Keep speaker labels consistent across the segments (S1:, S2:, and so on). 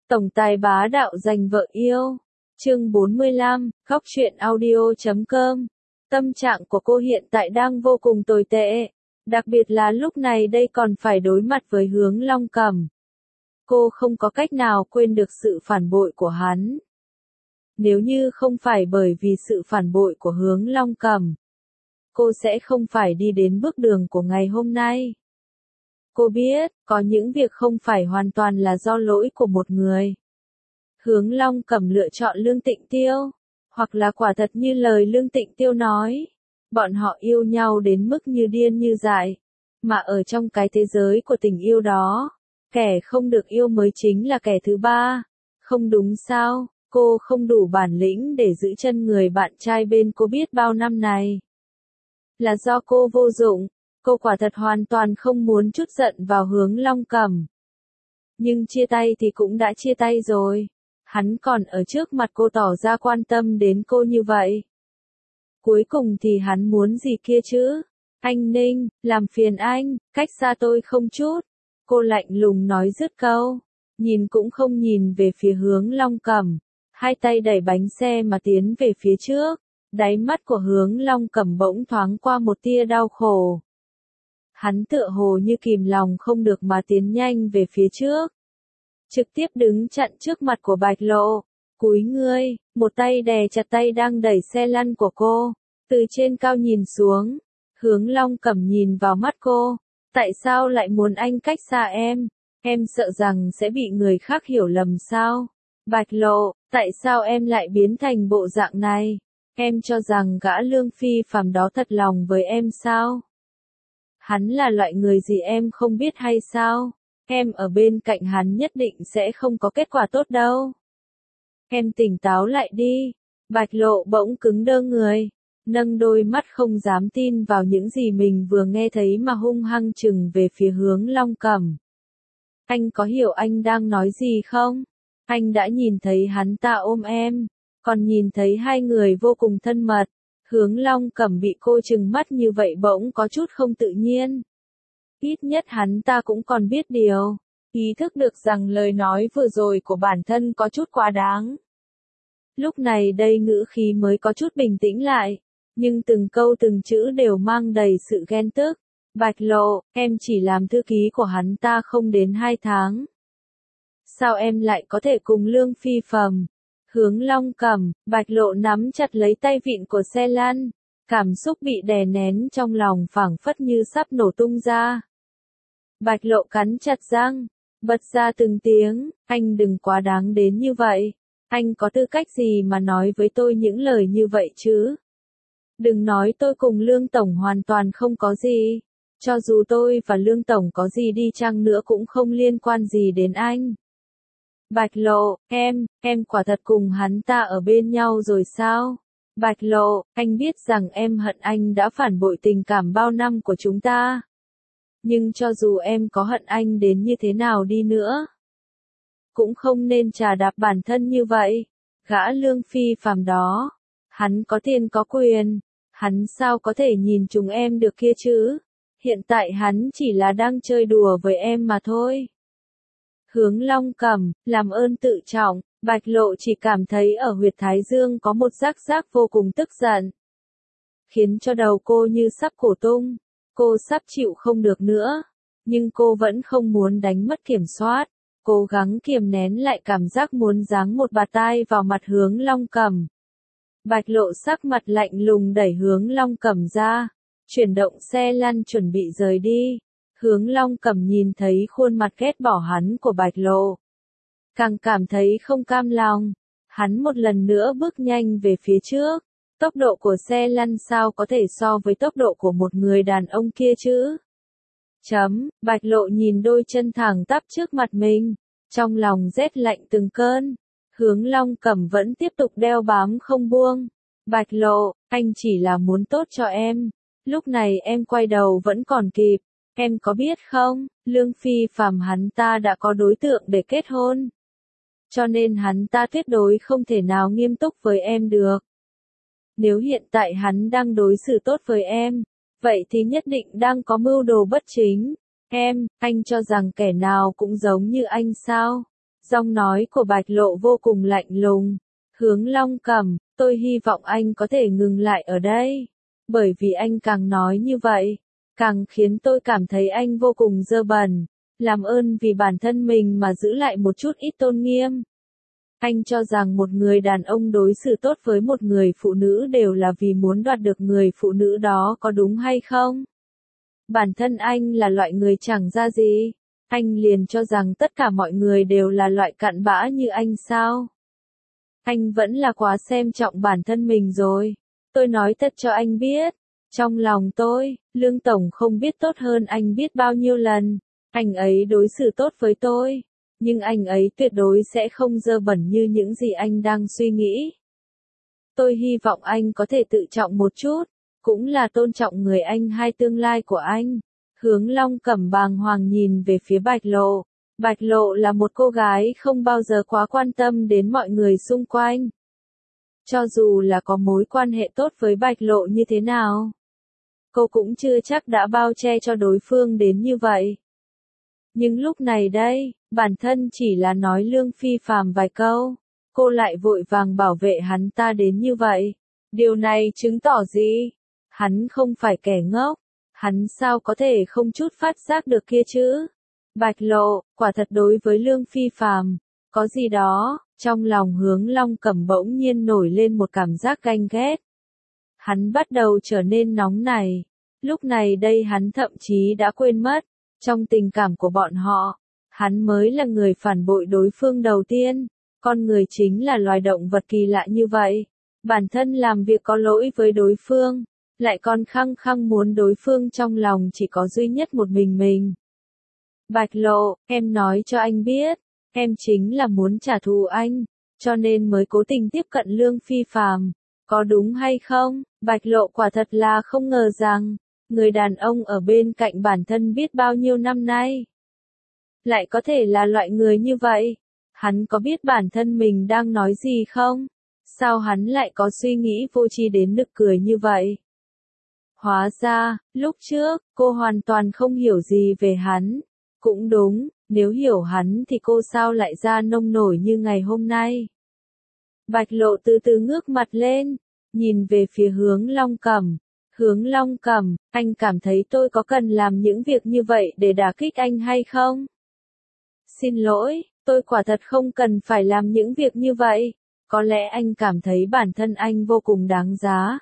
S1: Tổng tài bá đạo giành vợ yêu. Chương 45, khóc chuyện audio.com. Tâm trạng của cô hiện tại đang vô cùng tồi tệ. Đặc biệt là lúc này đây còn phải đối mặt với Hướng Long Cẩm. Cô không có cách nào quên được sự phản bội của hắn. Nếu như không phải bởi vì sự phản bội của Hướng Long Cẩm, cô sẽ không phải đi đến bước đường của ngày hôm nay. Cô biết, có những việc không phải hoàn toàn là do lỗi của một người. Hướng Long Cẩm lựa chọn Lương Tịnh Tiêu, hoặc là quả thật như lời Lương Tịnh Tiêu nói, bọn họ yêu nhau đến mức như điên như dại, mà ở trong cái thế giới của tình yêu đó, kẻ không được yêu mới chính là kẻ thứ ba. Không đúng sao, cô không đủ bản lĩnh để giữ chân người bạn trai bên cô biết bao năm này. Là do cô vô dụng. Cô quả thật hoàn toàn không muốn trút giận vào Hướng Long Cẩm. Nhưng chia tay thì cũng đã chia tay rồi. Hắn còn ở trước mặt cô tỏ ra quan tâm đến cô như vậy. Cuối cùng thì hắn muốn gì kia chứ? Anh Ninh, làm phiền anh, cách xa tôi không chút. Cô lạnh lùng nói dứt câu. Nhìn cũng không nhìn về phía Hướng Long Cẩm. Hai tay đẩy bánh xe mà tiến về phía trước. Đáy mắt của Hướng Long Cẩm bỗng thoáng qua một tia đau khổ. Hắn tựa hồ như kìm lòng không được mà tiến nhanh về phía trước. Trực tiếp đứng chặn trước mặt của Bạch Lộ. Cúi ngươi, một tay đè chặt tay đang đẩy xe lăn của cô. Từ trên cao nhìn xuống. Hướng Long Cẩm nhìn vào mắt cô. Tại sao lại muốn anh cách xa em? Em sợ rằng sẽ bị người khác hiểu lầm sao? Bạch Lộ, tại sao em lại biến thành bộ dạng này? Em cho rằng gã Lương Phi phàm đó thật lòng với em sao? Hắn là loại người gì em không biết hay sao? Em ở bên cạnh hắn nhất định sẽ không có kết quả tốt đâu. Em tỉnh táo lại đi. Bạch Lộ bỗng cứng đơ người, nâng đôi mắt không dám tin vào những gì mình vừa nghe thấy mà hung hăng chừng về phía Hướng Long Cẩm. Anh có hiểu anh đang nói gì không? Anh đã nhìn thấy hắn ta ôm em, còn nhìn thấy hai người vô cùng thân mật. Hướng Long Cẩm bị cô trừng mắt như vậy bỗng có chút không tự nhiên. Ít nhất hắn ta cũng còn biết điều, ý thức được rằng lời nói vừa rồi của bản thân có chút quá đáng. Lúc này đây ngữ khí mới có chút bình tĩnh lại, nhưng từng câu từng chữ đều mang đầy sự ghen tức. Bạch Lộ, em chỉ làm thư ký của hắn ta không đến 2 tháng. Sao em lại có thể cùng Lương Phi phàm? Hướng Long Cẩm, Bạch Lộ nắm chặt lấy tay vịn của xe lăn, cảm xúc bị đè nén trong lòng phảng phất như sắp nổ tung ra. Bạch Lộ cắn chặt răng, bật ra từng tiếng, anh đừng quá đáng đến như vậy. Anh có tư cách gì mà nói với tôi những lời như vậy chứ? Đừng nói tôi cùng Lương Tổng hoàn toàn không có gì. Cho dù tôi và Lương Tổng có gì đi chăng nữa cũng không liên quan gì đến anh. Bạch Lộ, em quả thật cùng hắn ta ở bên nhau rồi sao? Bạch Lộ, anh biết rằng em hận anh đã phản bội tình cảm bao năm của chúng ta. Nhưng cho dù em có hận anh đến như thế nào đi nữa, cũng không nên chà đạp bản thân như vậy. Gã Lương Phi phàm đó, hắn có tiền có quyền, hắn sao có thể nhìn chúng em được kia chứ? Hiện tại hắn chỉ là đang chơi đùa với em mà thôi. Hướng Long Cẩm, làm ơn tự trọng. Bạch Lộ chỉ cảm thấy ở huyệt thái dương có một giác giác vô cùng tức giận, khiến cho đầu cô như sắp cổ tung. Cô sắp chịu không được nữa, nhưng cô vẫn không muốn đánh mất kiểm soát, cố gắng kiềm nén lại cảm giác muốn giáng một bạt tai vào mặt Hướng Long Cẩm. Bạch Lộ sắc mặt lạnh lùng đẩy Hướng Long Cẩm ra, chuyển động xe lăn chuẩn bị rời đi. Hướng Long Cẩm nhìn thấy khuôn mặt ghét bỏ hắn của Bạch Lộ, càng cảm thấy không cam lòng. Hắn một lần nữa bước nhanh về phía trước. Tốc độ của xe lăn sao có thể so với tốc độ của một người đàn ông kia chứ? Bạch Lộ nhìn đôi chân thẳng tắp trước mặt mình, trong lòng rét lạnh từng cơn. Hướng Long Cẩm vẫn tiếp tục đeo bám không buông. Bạch Lộ, anh chỉ là muốn tốt cho em. Lúc này em quay đầu vẫn còn kịp. Em có biết không, Lương Phi phàm hắn ta đã có đối tượng để kết hôn. Cho nên hắn ta tuyệt đối không thể nào nghiêm túc với em được. Nếu hiện tại hắn đang đối xử tốt với em, vậy thì nhất định đang có mưu đồ bất chính. Anh cho rằng kẻ nào cũng giống như anh sao? Giọng nói của Bạch Lộ vô cùng lạnh lùng. Hướng Long Cầm, tôi hy vọng anh có thể ngừng lại ở đây. Bởi vì anh càng nói như vậy, càng khiến tôi cảm thấy anh vô cùng dơ bẩn. Làm ơn vì bản thân mình mà giữ lại một chút ít tôn nghiêm. Anh cho rằng một người đàn ông đối xử tốt với một người phụ nữ đều là vì muốn đoạt được người phụ nữ đó, có đúng hay không? Bản thân anh là loại người chẳng ra gì. Anh liền cho rằng tất cả mọi người đều là loại cặn bã như anh sao? Anh vẫn là quá xem trọng bản thân mình rồi. Tôi nói thật cho anh biết. Trong lòng tôi, Lương Tổng không biết tốt hơn anh biết bao nhiêu lần. Anh ấy đối xử tốt với tôi. Nhưng anh ấy tuyệt đối sẽ không dơ bẩn như những gì anh đang suy nghĩ. Tôi hy vọng anh có thể tự trọng một chút. Cũng là tôn trọng người anh hay tương lai của anh. Hướng Long Cẩm bàng hoàng nhìn về phía Bạch Lộ. Bạch Lộ là một cô gái không bao giờ quá quan tâm đến mọi người xung quanh. Cho dù là có mối quan hệ tốt với Bạch Lộ như thế nào, cô cũng chưa chắc đã bao che cho đối phương đến như vậy. Nhưng lúc này đây, bản thân chỉ là nói Lương Phi Phàm vài câu, cô lại vội vàng bảo vệ hắn ta đến như vậy. Điều này chứng tỏ gì? Hắn không phải kẻ ngốc. Hắn sao có thể không chút phát giác được kia chứ? Bạch Lộ, quả thật đối với Lương Phi Phàm, có gì đó, trong lòng Hướng Long Cẩm bỗng nhiên nổi lên một cảm giác ganh ghét. Hắn bắt đầu trở nên nóng nảy. Lúc này đây hắn thậm chí đã quên mất, trong tình cảm của bọn họ, hắn mới là người phản bội đối phương đầu tiên. Con người chính là loài động vật kỳ lạ như vậy. Bản thân làm việc có lỗi với đối phương, lại còn khăng khăng muốn đối phương trong lòng chỉ có duy nhất một mình. Bạch Lộ, em nói cho anh biết, em chính là muốn trả thù anh, cho nên mới cố tình tiếp cận Lương Phi Phàm, có đúng hay không? Bạch Lộ quả thật là không ngờ rằng, người đàn ông ở bên cạnh bản thân biết bao nhiêu năm nay, lại có thể là loại người như vậy. Hắn có biết bản thân mình đang nói gì không? Sao hắn lại có suy nghĩ vô tri đến nực cười như vậy? Hóa ra, lúc trước, cô hoàn toàn không hiểu gì về hắn. Cũng đúng, nếu hiểu hắn thì cô sao lại ra nông nổi như ngày hôm nay. Bạch Lộ từ từ ngước mặt lên, nhìn về phía Hướng Long Cẩm. Hướng Long Cẩm, anh cảm thấy tôi có cần làm những việc như vậy để đả kích anh hay không? Xin lỗi, tôi quả thật không cần phải làm những việc như vậy. Có lẽ anh cảm thấy bản thân anh vô cùng đáng giá.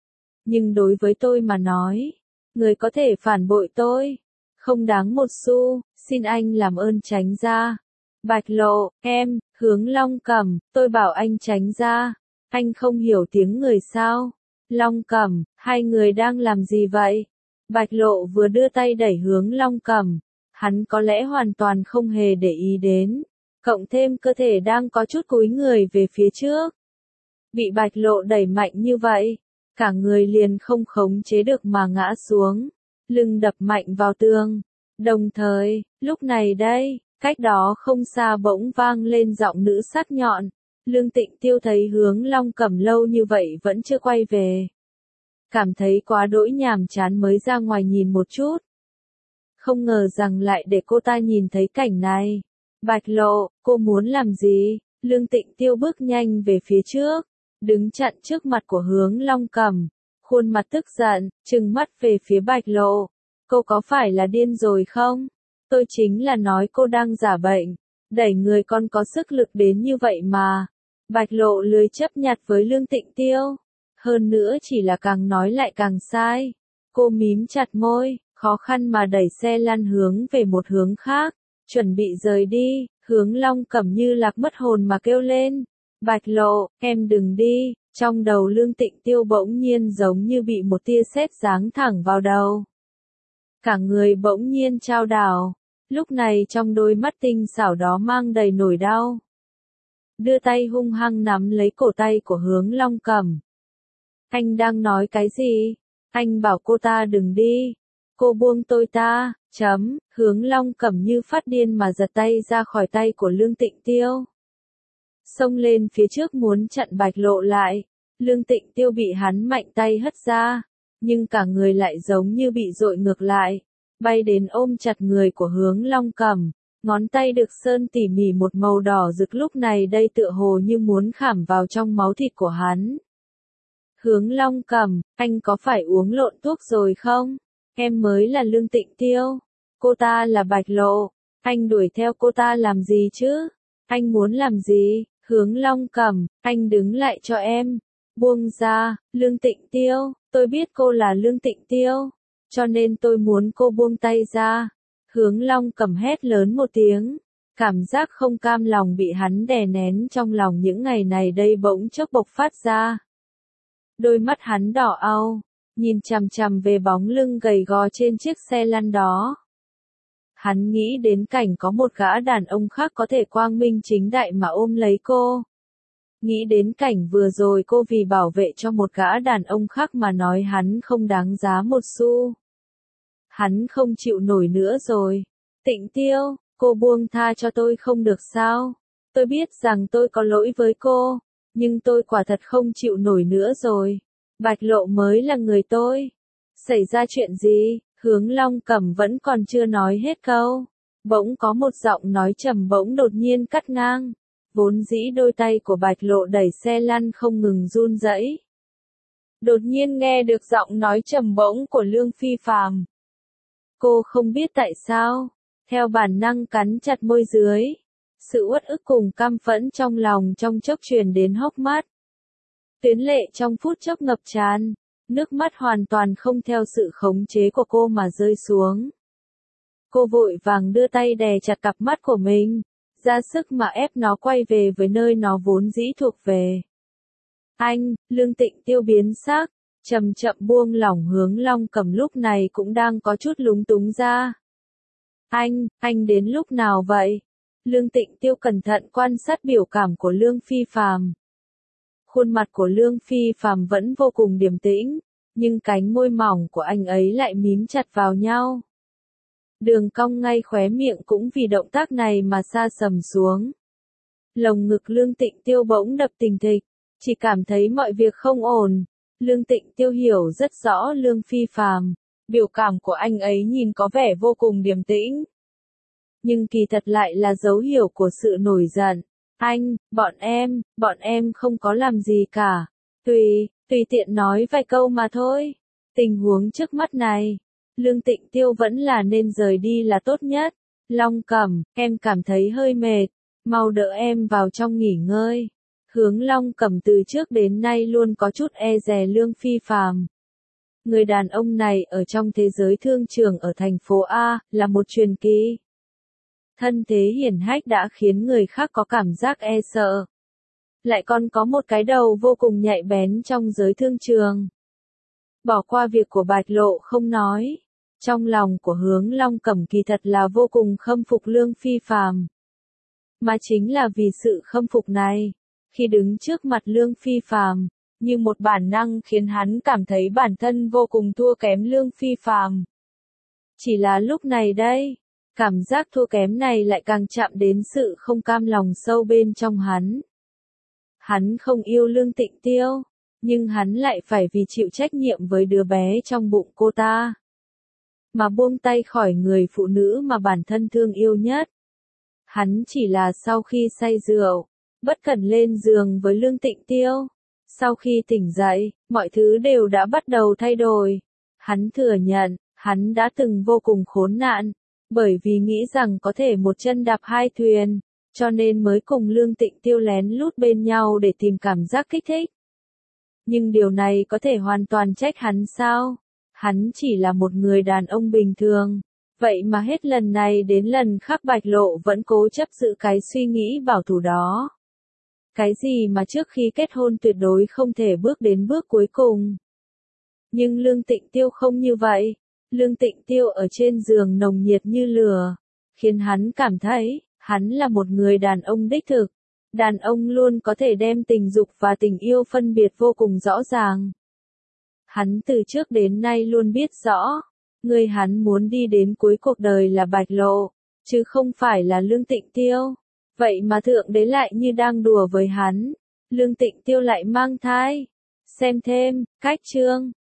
S1: Nhưng đối với tôi mà nói, người có thể phản bội tôi, không đáng một xu, xin anh làm ơn tránh ra. Bạch Lộ, em, Hướng Long Cẩm, tôi bảo anh tránh ra. Anh không hiểu tiếng người sao? Long Cẩm, hai người đang làm gì vậy? Bạch Lộ vừa đưa tay đẩy Hướng Long Cẩm. Hắn có lẽ hoàn toàn không hề để ý đến. Cộng thêm cơ thể đang có chút cúi người về phía trước. Bị Bạch Lộ đẩy mạnh như vậy, cả người liền không khống chế được mà ngã xuống, lưng đập mạnh vào tường. Đồng thời, lúc này đây, cách đó không xa bỗng vang lên giọng nữ sắc nhọn. Lương Tịnh Tiêu thấy Hướng Long Cẩm lâu như vậy vẫn chưa quay về. Cảm thấy quá đỗi nhàm chán mới ra ngoài nhìn một chút. Không ngờ rằng lại để cô ta nhìn thấy cảnh này. Bạch Lộ, cô muốn làm gì? Lương Tịnh Tiêu bước nhanh về phía trước, đứng chặn trước mặt của Hướng Long Cẩm, khuôn mặt tức giận, trừng mắt về phía Bạch Lộ. Cô có phải là điên rồi không? Tôi chính là nói cô đang giả bệnh, đẩy người con có sức lực đến như vậy mà. Bạch Lộ lười chấp nhặt với Lương Tịnh Tiêu. Hơn nữa chỉ là càng nói lại càng sai. Cô mím chặt môi, khó khăn mà đẩy xe lăn hướng về một hướng khác, chuẩn bị rời đi. Hướng Long Cẩm như lạc mất hồn mà kêu lên. Bạch Lộ, em đừng đi. Trong đầu Lương Tịnh Tiêu bỗng nhiên giống như bị một tia sét giáng thẳng vào đầu. Cả người bỗng nhiên chao đảo. Lúc này trong đôi mắt tinh xảo đó mang đầy nỗi đau. Đưa tay hung hăng nắm lấy cổ tay của Hướng Long Cẩm. Anh đang nói cái gì? Anh bảo cô ta đừng đi. Cô buông tôi ta, Hướng Long Cẩm như phát điên mà giật tay ra khỏi tay của Lương Tịnh Tiêu. Xông lên phía trước muốn chặn Bạch Lộ lại. Lương Tịnh Tiêu bị hắn mạnh tay hất ra, nhưng cả người lại giống như bị dội ngược lại, bay đến ôm chặt người của Hướng Long Cẩm, Ngón tay được sơn tỉ mỉ một màu đỏ rực lúc này đây tựa hồ như muốn khảm vào trong máu thịt của hắn. Hướng Long Cầm, anh có phải uống lộn thuốc rồi không? Em mới là Lương Tịnh Tiêu. Cô ta là Bạch Lộ. Anh đuổi theo cô ta làm gì chứ? Anh muốn làm gì? Hướng Long Cầm, anh đứng lại cho em. Buông ra, Lương Tịnh Tiêu, tôi biết cô là Lương Tịnh Tiêu. Cho nên tôi muốn cô buông tay ra. Hướng Long Cầm hét lớn một tiếng. Cảm giác không cam lòng bị hắn đè nén trong lòng những ngày này đây bỗng chốc bộc phát ra. Đôi mắt hắn đỏ au, nhìn chằm chằm về bóng lưng gầy gò trên chiếc xe lăn đó. Hắn nghĩ đến cảnh có một gã đàn ông khác có thể quang minh chính đại mà ôm lấy cô. Nghĩ đến cảnh vừa rồi cô vì bảo vệ cho một gã đàn ông khác mà nói hắn không đáng giá một xu. Hắn không chịu nổi nữa rồi. Tịnh Tiêu, cô buông tha cho tôi không được sao? Tôi biết rằng tôi có lỗi với cô, nhưng tôi quả thật không chịu nổi nữa rồi. Bạch Lộ mới là người tôi. Xảy ra chuyện gì? Hướng Long Cầm vẫn còn chưa nói hết câu. Bỗng có một giọng nói trầm bỗng đột nhiên cắt ngang. Vốn dĩ đôi tay của Bạch Lộ đẩy xe lăn không ngừng run rẩy. Đột nhiên nghe được giọng nói trầm bỗng của Lương Phi Phàm. Cô không biết tại sao, theo bản năng cắn chặt môi dưới. Sự uất ức cùng căm phẫn trong lòng trong chốc truyền đến hốc mắt. Tuyến lệ trong phút chốc ngập tràn, nước mắt hoàn toàn không theo sự khống chế của cô mà rơi xuống. Cô vội vàng đưa tay đè chặt cặp mắt của mình, ra sức mà ép nó quay về với nơi nó vốn dĩ thuộc về. Anh, Lương Tịnh Tiêu biến sắc, chậm chậm buông lỏng. Hướng Long Cầm lúc này cũng đang có chút lúng túng ra. Anh đến lúc nào vậy? Lương Tịnh Tiêu cẩn thận quan sát biểu cảm của Lương Phi Phàm. Khuôn mặt của Lương Phi Phàm vẫn vô cùng điềm tĩnh, nhưng cánh môi mỏng của anh ấy lại mím chặt vào nhau. Đường cong ngay khóe miệng cũng vì động tác này mà sa sầm xuống. Lồng ngực Lương Tịnh Tiêu bỗng đập thình thịch, chỉ cảm thấy mọi việc không ổn. Lương Tịnh Tiêu hiểu rất rõ Lương Phi Phàm, biểu cảm của anh ấy nhìn có vẻ vô cùng điềm tĩnh, nhưng kỳ thật lại là dấu hiệu của sự nổi giận. Bọn em không có làm gì cả. Tùy tiện nói vài câu mà thôi. Tình huống trước mắt này, Lương Tịnh Tiêu vẫn là nên rời đi là tốt nhất. Long Cầm, em cảm thấy hơi mệt, mau đỡ em vào trong nghỉ ngơi. Hướng Long Cầm từ trước đến nay luôn có chút e dè Lương Phi Phàm. Người đàn ông này ở trong thế giới thương trường ở thành phố A, là một truyền kỳ. Thân thế hiển hách đã khiến người khác có cảm giác e sợ. Lại còn có một cái đầu vô cùng nhạy bén trong giới thương trường. Bỏ qua việc của Bạch Lộ không nói. Trong lòng của Hướng Long Cầm kỳ thật là vô cùng khâm phục Lương Phi Phàm. Mà chính là vì sự khâm phục này, khi đứng trước mặt Lương Phi Phàm, như một bản năng khiến hắn cảm thấy bản thân vô cùng thua kém Lương Phi Phàm. Chỉ là lúc này đây, cảm giác thua kém này lại càng chạm đến sự không cam lòng sâu bên trong hắn. Hắn không yêu Lương Tịnh Tiêu, nhưng hắn lại phải vì chịu trách nhiệm với đứa bé trong bụng cô ta, mà buông tay khỏi người phụ nữ mà bản thân thương yêu nhất. Hắn chỉ là sau khi say rượu, bất cẩn lên giường với Lương Tịnh Tiêu. Sau khi tỉnh dậy, mọi thứ đều đã bắt đầu thay đổi. Hắn thừa nhận, hắn đã từng vô cùng khốn nạn, bởi vì nghĩ rằng có thể một chân đạp hai thuyền, cho nên mới cùng Lương Tịnh Tiêu lén lút bên nhau để tìm cảm giác kích thích. Nhưng điều này có thể hoàn toàn trách hắn sao? Hắn chỉ là một người đàn ông bình thường. Vậy mà hết lần này đến lần khác Bạch Lộ vẫn cố chấp giữ cái suy nghĩ bảo thủ đó. Cái gì mà trước khi kết hôn tuyệt đối không thể bước đến bước cuối cùng. Nhưng Lương Tịnh Tiêu không như vậy. Lương Tịnh Tiêu ở trên giường nồng nhiệt như lửa, khiến hắn cảm thấy, hắn là một người đàn ông đích thực. Đàn ông luôn có thể đem tình dục và tình yêu phân biệt vô cùng rõ ràng. Hắn từ trước đến nay luôn biết rõ, người hắn muốn đi đến cuối cuộc đời là Bạch Lộ, chứ không phải là Lương Tịnh Tiêu. Vậy mà Thượng Đế lại như đang đùa với hắn. Lương Tịnh Tiêu lại mang thai. Xem thêm, cách chương.